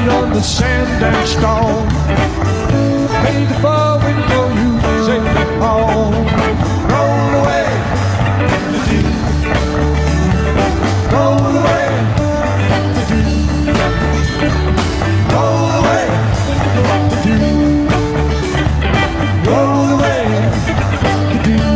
on the sand and stone. Paid the fall when you save me home. Roll away the deep. Roll away the deep. Roll away the deep. Roll away the deep.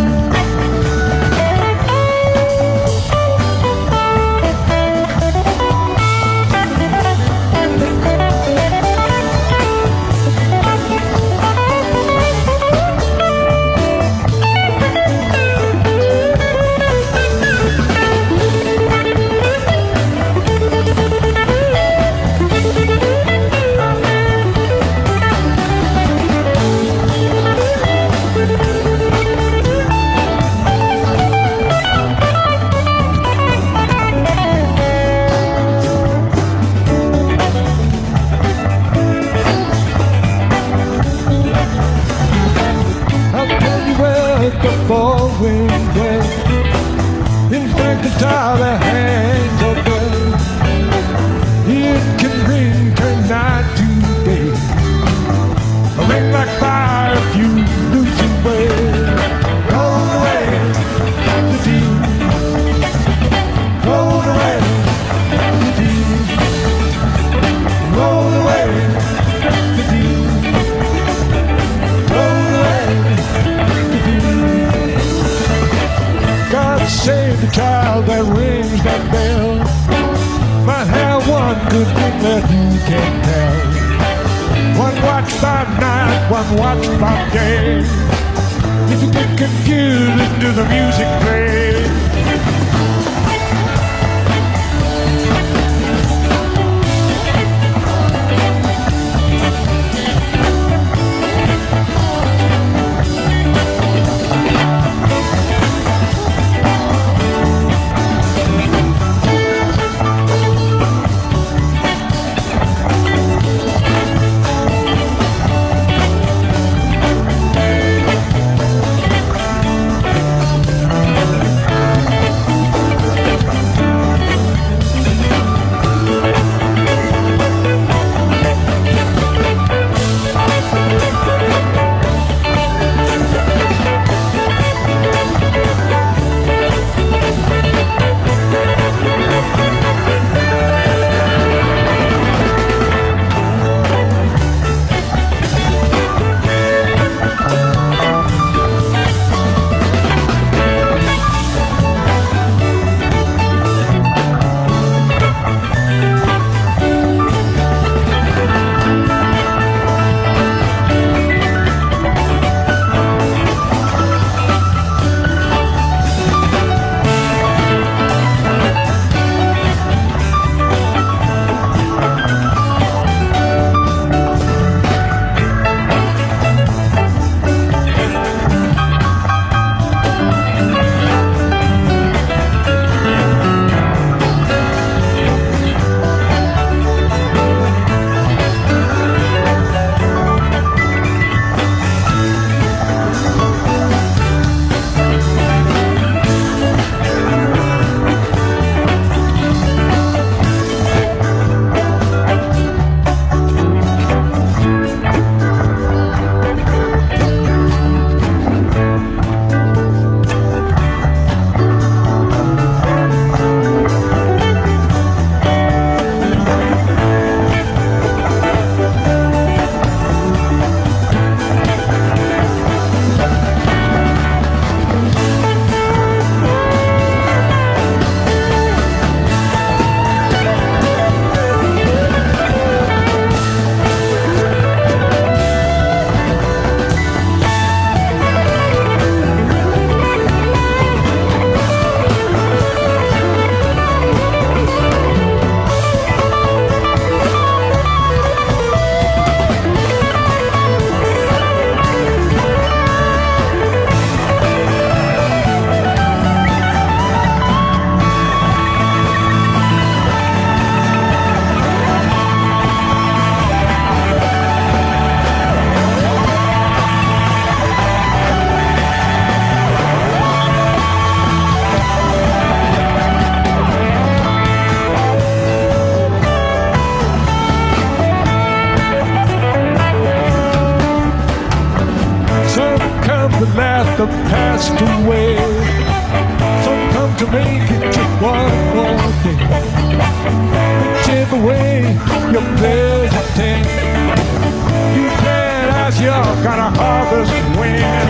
The fall wind wet. In fact, the dollar hangs open. It can ring turn night to day. A ring like fire if you lose your way. Roll away the deep. Roll away the deep. Roll away the deep. Roll away. God save the child that rings that bell. Might have one good thing that you can't tell. One watch by night, one watch by day. If you get confused, listen to the music play. the past away. Some come to make it just one more day. Whichever way your pleasure takes, you can't ask you're gonna harvest when.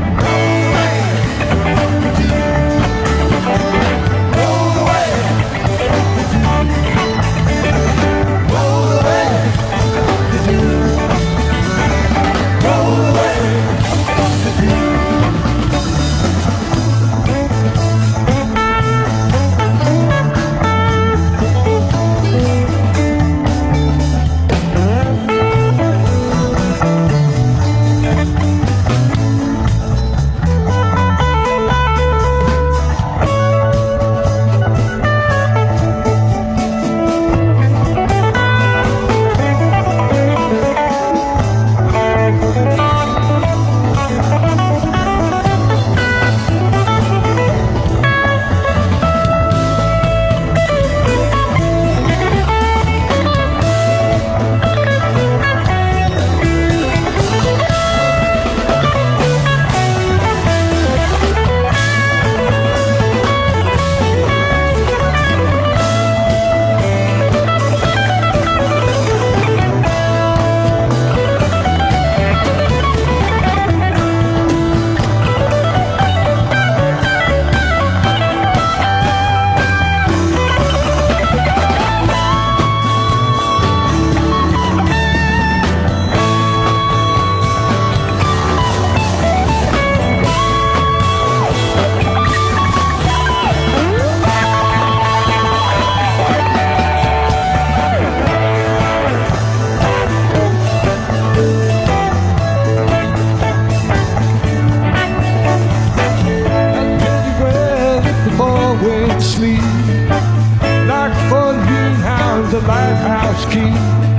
Sleep like 14 hounds, a lighthouse key.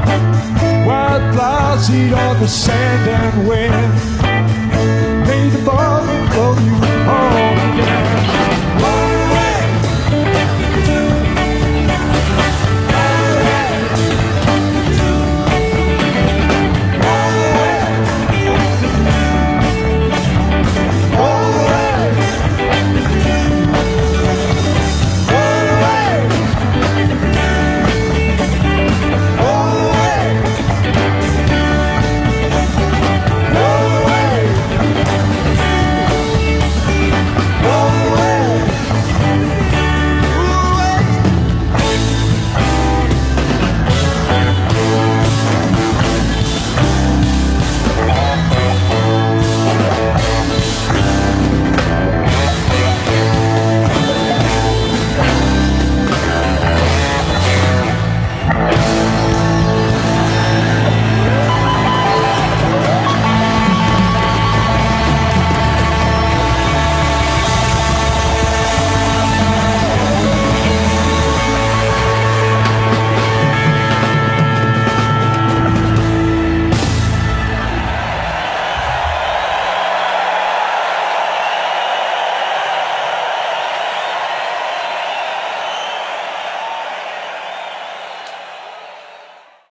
Wild flowers eat on the sand and wind. May the ball blow you